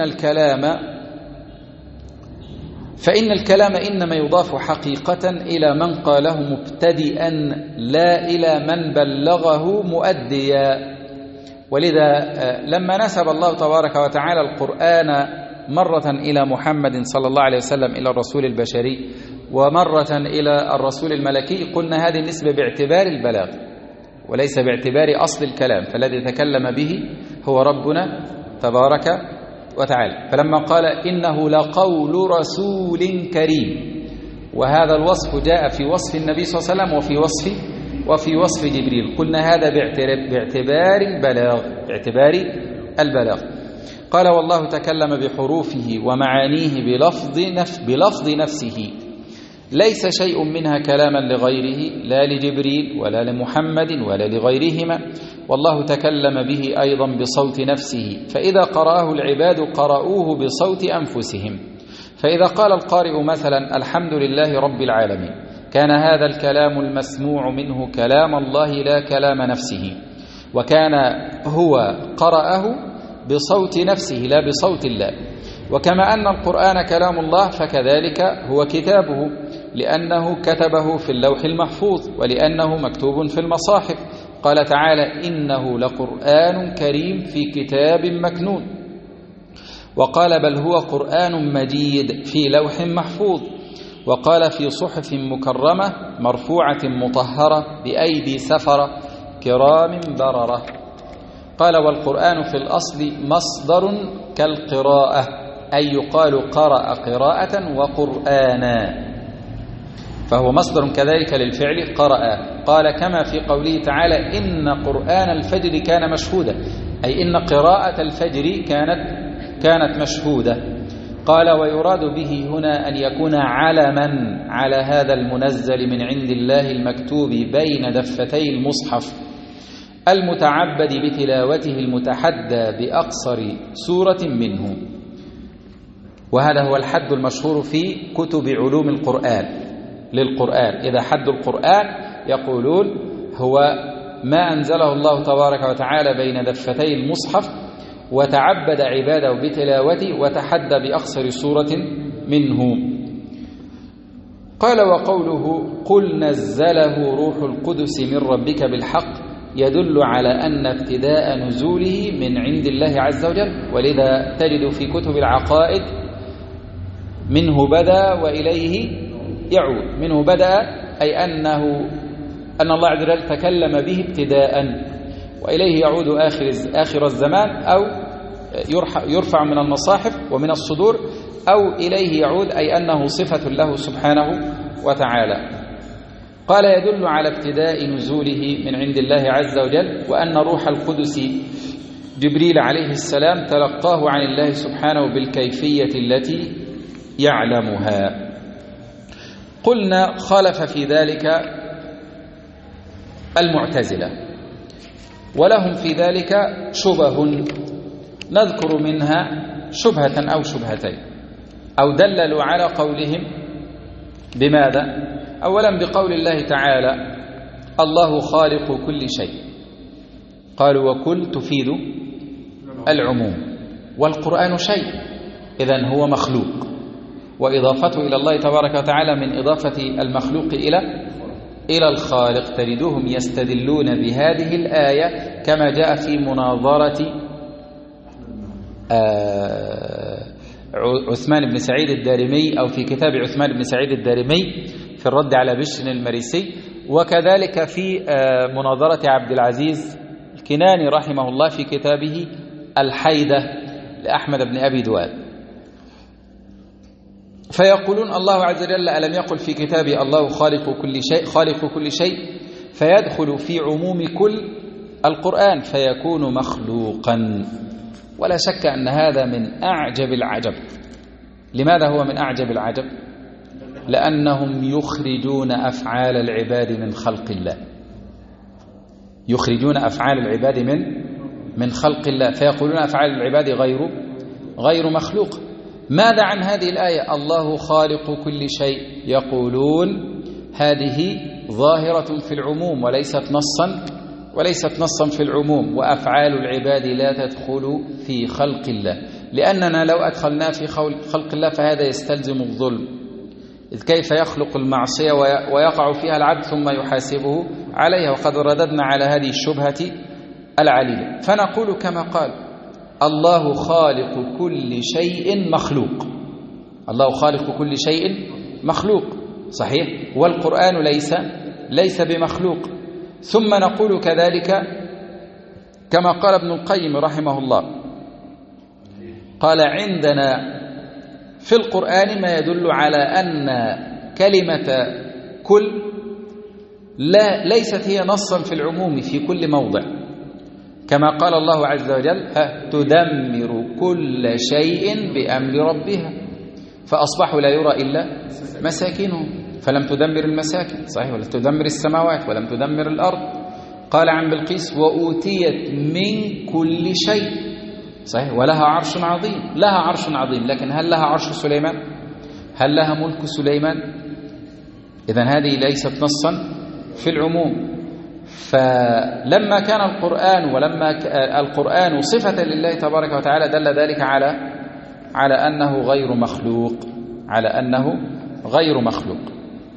الكلام إنما يضاف حقيقة إلى من قاله مبتدئا لا إلى من بلغه مؤديا. ولذا لما نسب الله تبارك وتعالى القرآن مرة إلى محمد صلى الله عليه وسلم إلى الرسول البشري، ومرة إلى الرسول الملكي، قلنا هذه النسبة باعتبار البلاغ وليس باعتبار أصل الكلام، فالذي تكلم به هو ربنا تبارك وتعالى. فلما قال إنه لقول رسول كريم، وهذا الوصف جاء في وصف النبي صلى الله عليه وسلم وفي وصف جبريل، قلنا هذا باعتبار البلاغ. قال والله تكلم بحروفه ومعانيه بلفظ نفسه، ليس شيء منها كلاما لغيره، لا لجبريل ولا لمحمد ولا لغيرهما. والله تكلم به أيضا بصوت نفسه، فإذا قرأه العباد قرأوه بصوت أنفسهم. فإذا قال القارئ مثلا الحمد لله رب العالمين، كان هذا الكلام المسموع منه كلام الله لا كلام نفسه، وكان هو قرأه بصوت نفسه لا بصوت الله. وكما أن القرآن كلام الله فكذلك هو كتابه، لأنه كتبه في اللوح المحفوظ ولأنه مكتوب في المصاحف. قال تعالى: إنه لقرآن كريم في كتاب مكنون. وقال: بل هو قرآن مجيد في لوح محفوظ. وقال: في صحف مكرمة مرفوعة مطهرة بأيدي سفرة كرام بررة. قال: والقرآن في الأصل مصدر كالقراءة، أي يقال قرأ قراءة وقرآنا، فهو مصدر كذلك للفعل قرأ. قال: كما في قوله تعالى: إن قرآن الفجر كان مشهودا، أي إن قراءة الفجر كانت مشهودة. قال: ويراد به هنا أن يكون علما على هذا المنزل من عند الله المكتوب بين دفتي المصحف المتعبد بتلاوته المتحدى بأقصر سورة منه. وهذا هو الحد المشهور في كتب علوم القرآن للقرآن. إذا حد القرآن يقولون هو ما أنزله الله تبارك وتعالى بين دفتي المصحف وتعبد عباده بتلاوته وتحدى بأقصر سورة منه. قال: وقوله قل نزله روح القدس من ربك بالحق يدل على أن ابتداء نزوله من عند الله عز وجل. ولذا تجد في كتب العقائد منه بدأ وإليه يعود. منه بدأ أي أن الله عز وجل تكلم به ابتداء، وإليه يعود آخر الزمان، أو يرفع من المصاحف ومن الصدور، أو إليه يعود أي أنه صفة له سبحانه وتعالى. قال: يدل على ابتداء نزوله من عند الله عز وجل، وأن روح القدس جبريل عليه السلام تلقاه عن الله سبحانه بالكيفية التي يعلمها. قلنا: خالف في ذلك المعتزلة، ولهم في ذلك شبه نذكر منها شبهة أو شبهتين، أو دللوا على قولهم بماذا؟ أولا بقول الله تعالى: الله خالق كل شيء. قالوا: وكل تفيد العموم، والقرآن شيء، إذن هو مخلوق، وإضافته إلى الله تبارك وتعالى من إضافة المخلوق إلى الخالق. تجدهم يستدلون بهذه الآية كما جاء في مناظرة عثمان بن سعيد الدارمي، أو في كتاب عثمان بن سعيد الدارمي في الرد على بشر المريسي، وكذلك في مناظرة عبد العزيز الكناني رحمه الله في كتابه الحيدة لأحمد بن أبي دواد. فيقولون: الله عز وجل ألم يقل في كتابه الله خالق كل شيء، فيدخل في عموم كل القرآن فيكون مخلوقا. ولا شك أن هذا من أعجب العجب. لماذا هو من أعجب العجب؟ لأنهم يخرجون أفعال العباد من خلق الله، يخرجون أفعال العباد من خلق الله، فيقولون أفعال العباد غير مخلوق. ماذا عن هذه الآية الله خالق كل شيء؟ يقولون هذه ظاهرة في العموم وليست نصا في العموم، وأفعال العباد لا تدخل في خلق الله، لأننا لو أدخلنا في خلق الله فهذا يستلزم الظلم، إذ كيف يخلق المعصية ويقع فيها العبد ثم يحاسبه عليها؟ وقد رددنا على هذه الشبهة العليلة. فنقول كما قال: الله خالق كل شيء مخلوق. الله خالق كل شيء مخلوق، صحيح، والقرآن ليس بمخلوق. ثم نقول كذلك كما قال ابن القيم رحمه الله، قال: عندنا في القرآن ما يدل على أن كلمة كل ليست هي نصا في العموم في كل موضع، كما قال الله عز وجل: تدمر كل شيء بأمر ربها فأصبحوا لا يرى إلا مساكنهم فلم تدمر المساكن، صحيح، ولا تدمر السماوات ولم تدمر الأرض. قال عن بلقيس: وأوتيت من كل شيء، صحيح، ولها عرش عظيم. لها عرش عظيم، لكن هل لها عرش سليمان؟ هل لها ملك سليمان؟ إذن هذه ليست نصا في العموم. فلما كان القرآن صفة لله تبارك وتعالى دل ذلك على أنه غير مخلوق،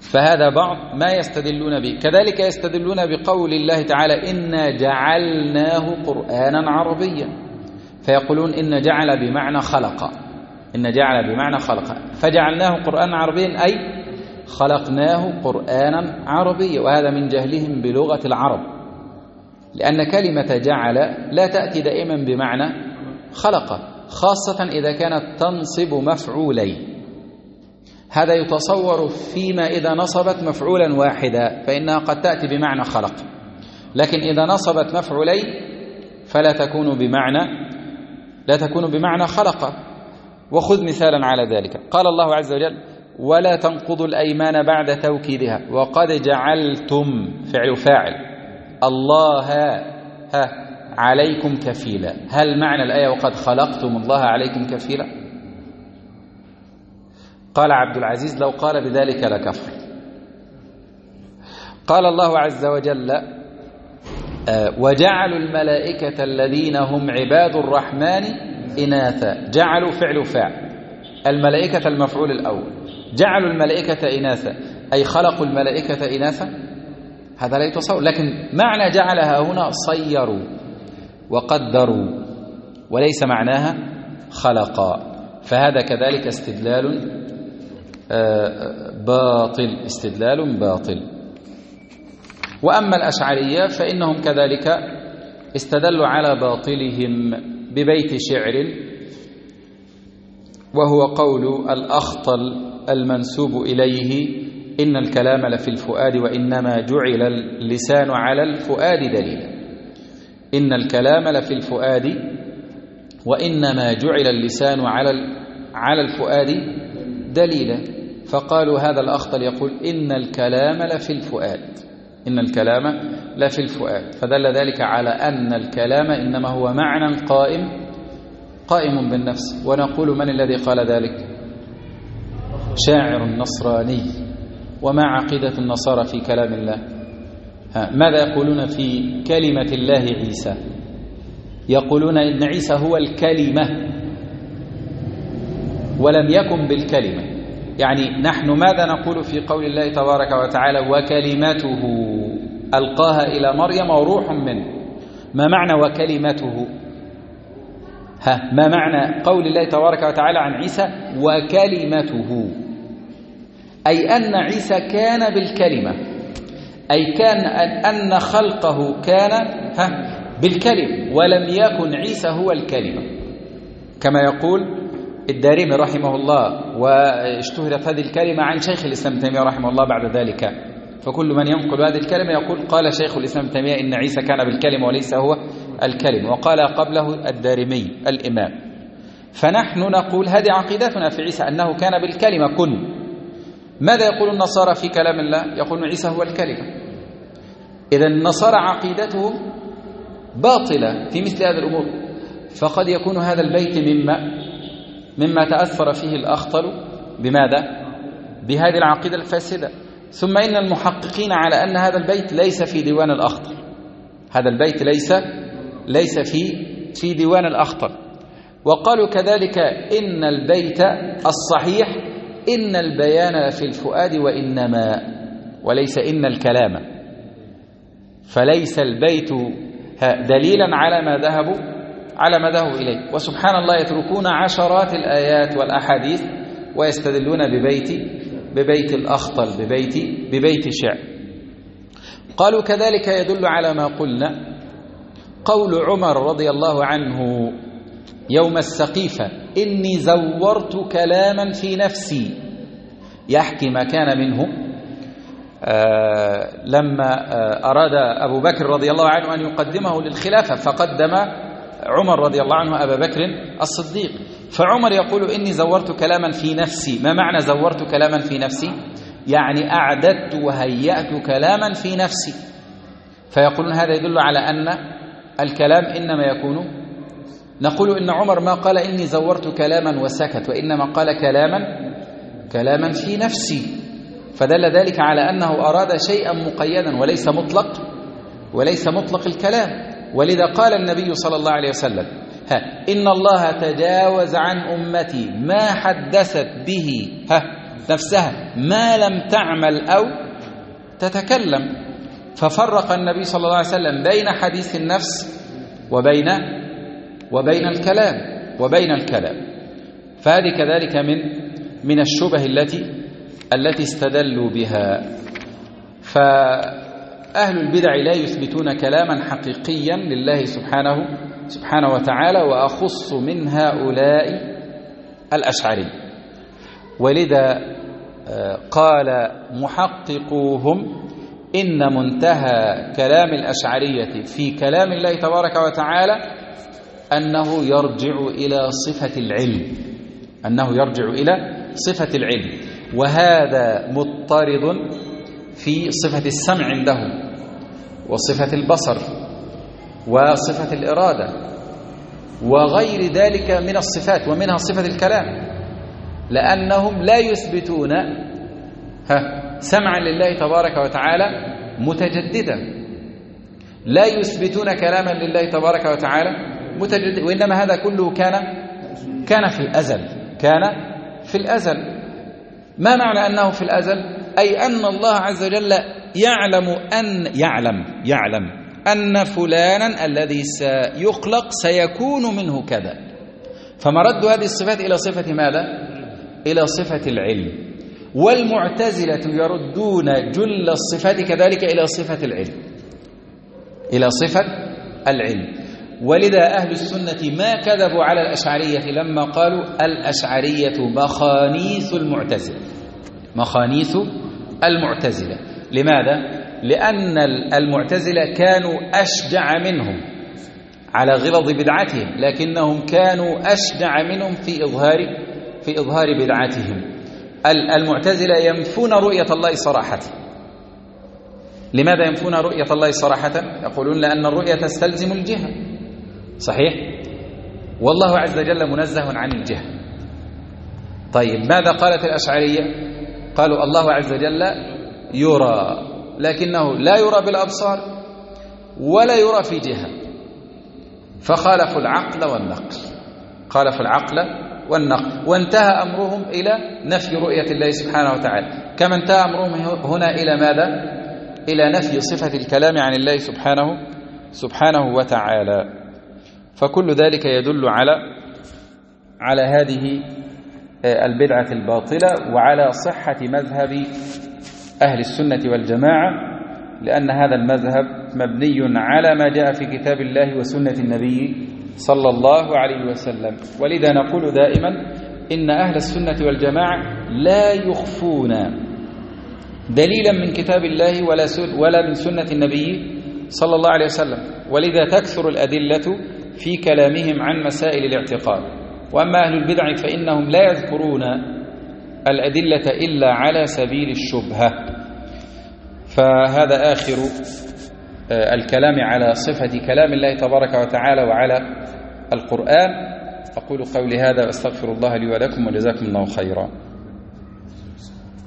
فهذا بعض ما يستدلون به. كذلك يستدلون بقول الله تعالى إنا جعلناه قرآنا عربيا، فيقولون إن جعل بمعنى خلق، إن جعل بمعنى خلق، فجعلناه قرآنا عربيا أي خلقناه قرآنا عربيا، وهذا من جهلهم بلغة العرب، لأن كلمة جعل لا تأتي دائما بمعنى خلق، خاصة إذا كانت تنصب مفعولين. هذا يتصور فيما إذا نصبت مفعولا واحدا فإنها قد تأتي بمعنى خلق، لكن إذا نصبت مفعولين فلا تكون بمعنى خلق. وخذ مثالا على ذلك، قال الله عز وجل ولا تنقضوا الأيمان بعد توكيدها وقد جعلتم فعل فاعل الله عليكم كفيلا. هل معنى الآية وقد خلقتم الله عليكم كفيلا؟ قال عبد العزيز لو قال بذلك لكفر. قال الله عز وجل وجعلوا الملائكة الذين هم عباد الرحمن إناثا، جعلوا فعل فاعل، الملائكة المفعول الأول، جعلوا الملائكة إناثا أي خلقوا الملائكة إناثا، هذا لا يتصور. لكن معنى جعلها هنا صيروا وقدروا وليس معناها خلقا، فهذا كذلك استدلال باطل. وأما الأشعرية فإنهم كذلك استدلوا على باطلهم ببيت شعر، وهو قول الأخطل المنسوب إليه إن الكلام لفي الفؤاد وإنما جعل اللسان على الفؤاد دليلا. إن الكلام لفي الفؤاد وإنما جعل اللسان على الفؤاد دليلا. فقالوا هذا الأخطل يقول إن الكلام لفي الفؤاد، إن الكلام لفي الفؤاد، فدل ذلك على أن الكلام إنما هو معنى قائم بالنفس. ونقول من الذي قال ذلك؟ شاعر نصراني. وما عقيدة النصارى في كلام الله؟ ماذا يقولون في كلمة الله عيسى؟ يقولون إن عيسى هو الكلمة ولم يكن بالكلمة. يعني نحن ماذا نقول في قول الله تبارك وتعالى وكلمته ألقاها إلى مريم وروح منه؟ ما معنى وكلمته؟ ما معنى قول الله تبارك وتعالى عن عيسى وكلمته؟ أي أن عيسى كان بالكلمة، أي كان أن خلقه كان بالكلمة ولم يكن عيسى هو الكلمة، كما يقول الدارمي رحمه الله، واشتهرت هذه الكلمة عن شيخ الإسلام ابن تيمية رحمه الله بعد ذلك. فكل من ينقل هذه الكلمة يقول قال شيخ الإسلام ابن تيمية إن عيسى كان بالكلمة وليس هو الكلمة، وقال قبله الدارمي الإمام. فنحن نقول هذه عقيدتنا في عيسى أنه كان بالكلمة كن. ماذا يقول النصارى في كلام الله؟ يقولون عيسى هو الكلمة. إذا النصارى عقيدتهم باطلة في مثل هذه الأمور. فقد يكون هذا البيت مما تأثر فيه الأخطل بماذا؟ بهذه العقيدة الفاسدة. ثم إن المحققين على أن هذا البيت ليس في ديوان الأخطل، هذا البيت ليس في ديوان الأخطل. وقالوا كذلك إن البيت الصحيح إن البيان في الفؤاد وإنما، وليس إن الكلام، فليس البيت دليلا على ما ذهبوا إليه. وسبحان الله يتركون عشرات الآيات والأحاديث ويستدلون ببيت الأخطل، ببيت شعر. قالوا كذلك يدل على ما قلنا قول عمر رضي الله عنه يوم السقيفة إني زورت كلاما في نفسي، يحكي ما كان منه لما أراد أبو بكر رضي الله عنه أن يقدمه للخلافة فقدم عمر رضي الله عنه أبا بكر الصديق. فعمر يقول إني زورت كلاما في نفسي. ما معنى زورت كلاما في نفسي؟ يعني أعددت وهيأت كلاما في نفسي. فيقولون هذا يدل على أن الكلام إنما يكون، نقول إن عمر ما قال إني زورت كلاما وسكت، وإنما قال كلاما في نفسي، فدل ذلك على أنه أراد شيئا مقيدا وليس مطلق الكلام. ولذا قال النبي صلى الله عليه وسلم إن الله تجاوز عن أمتي ما حدثت به نفسها ما لم تعمل أو تتكلم. ففرق النبي صلى الله عليه وسلم بين حديث النفس وبين الكلام. فهذه كذلك من الشبه التي استدلوا بها. فأهل البدع لا يثبتون كلاما حقيقيا لله سبحانه وتعالى، وأخص من هؤلاء الأشعري. ولذا قال محققوهم إن منتهى كلام الأشعرية في كلام الله تبارك وتعالى أنه يرجع إلى صفة العلم، وهذا مضطرد في صفة السمع عندهم، وصفة البصر، وصفة الإرادة، وغير ذلك من الصفات، ومنها صفة الكلام، لأنهم لا يثبتون سمعا لله تبارك وتعالى متجددا، لا يثبتون كلاما لله تبارك وتعالى متجددا، وإنما هذا كله كان في الأزل. ما معنى أنه في الأزل؟ أي أن الله عز وجل يعلم أن فلانا الذي سيخلق سيكون منه كذا، فمرد هذه الصفات إلى صفة ماذا؟ إلى صفة العلم. والمعتزلة يردون جل الصفات كذلك إلى صفة العلم. ولذا أهل السنة ما كذبوا على الأشعرية لما قالوا الأشعرية مخانيث المعتزلة. لماذا؟ لأن المعتزلة كانوا أشجع منهم على غلظ بدعتهم، لكنهم كانوا أشجع منهم في إظهار بدعتهم. المعتزلة ينفون رؤية الله صراحة. لماذا ينفون رؤية الله صراحة؟ يقولون لأن الرؤية تستلزم الجهة، صحيح؟ والله عز وجل منزه عن الجهة. طيب ماذا قالت الأشعرية؟ قالوا الله عز وجل يرى، لكنه لا يرى بالأبصار ولا يرى في جهة، فخالفوا العقل والنقل، وانتهى أمرهم إلى نفي رؤية الله سبحانه وتعالى، كما انتهى أمرهم هنا إلى ماذا؟ إلى نفي صفة الكلام عن الله سبحانه وتعالى. فكل ذلك يدل على هذه البدعة الباطلة وعلى صحة مذهب أهل السنة والجماعة، لأن هذا المذهب مبني على ما جاء في كتاب الله وسنة النبي صلى الله عليه وسلم. ولذا نقول دائما إن أهل السنة والجماعة لا يخفون دليلا من كتاب الله ولا من سنة النبي صلى الله عليه وسلم، ولذا تكثر الأدلة في كلامهم عن مسائل الاعتقاد. وأما أهل البدع فإنهم لا يذكرون الأدلة إلا على سبيل الشبهة. فهذا آخر الكلام على صفة كلام الله تبارك وتعالى وعلى القرآن. أقول قولي هذا وأستغفر الله لي ولكم، وجزاكم الله خيرا.